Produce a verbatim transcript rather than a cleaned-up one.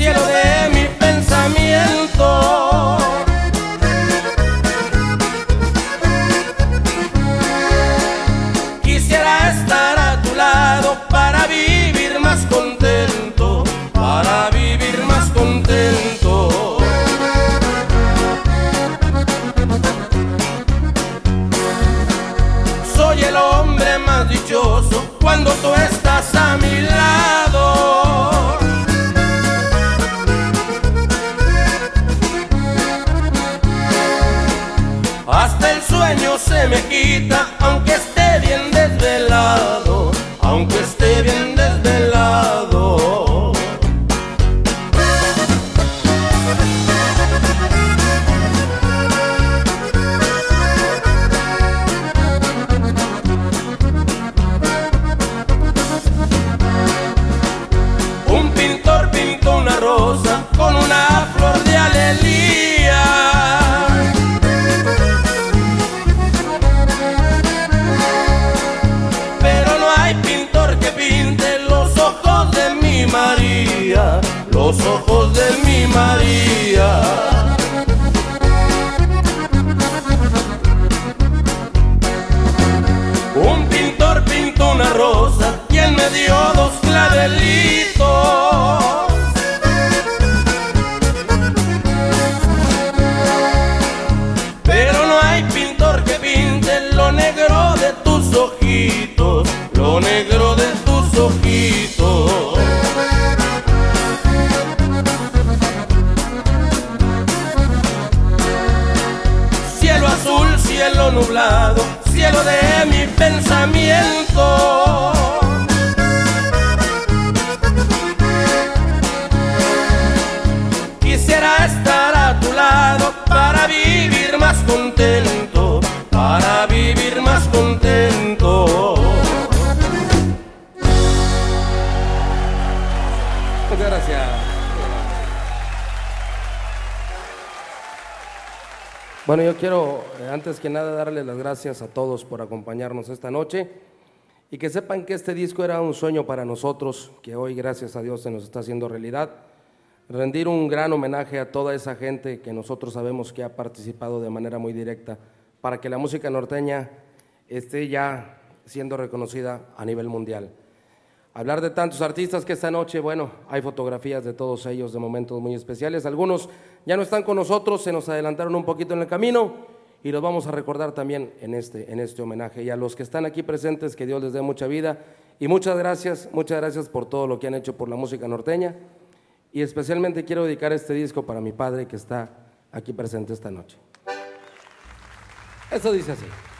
cielo de mi pensamiento. Quisiera estar a tu lado para vivir más contento, para vivir más contento. Soy el hombre más dichoso cuando tú estás a mi lado. Hasta el sueño se me quita, aunque esté bien desvelado, aunque esté bien desvelado. Un pintor pintó una rosa con una flor de alelía. Pero no hay pintor que pinte los ojos de mi María, los ojos de mi María. Un pintor pintó una rosa y él me dio dos clavelitos. Pero no hay pintor que pinte lo negro de tus ojitos, lo negro de tus ojitos. Cielo azul, cielo nublado, cielo de mi pensamiento. Quisiera estar a tu lado para vivir más contento, para vivir más contento. Muchas gracias. Bueno, yo quiero, eh, antes que nada, darle las gracias a todos por acompañarnos esta noche y que sepan que este disco era un sueño para nosotros, que hoy, gracias a Dios, se nos está haciendo realidad. Rendir un gran homenaje a toda esa gente que nosotros sabemos que ha participado de manera muy directa para que la música norteña esté ya siendo reconocida a nivel mundial. Hablar de tantos artistas que esta noche, bueno, hay fotografías de todos ellos de momentos muy especiales. Algunos ya no están con nosotros, se nos adelantaron un poquito en el camino y los vamos a recordar también en este, en este homenaje. Y a los que están aquí presentes, que Dios les dé mucha vida y muchas gracias, muchas gracias por todo lo que han hecho por la música norteña. Y especialmente quiero dedicar este disco para mi padre que está aquí presente esta noche. Eso dice así.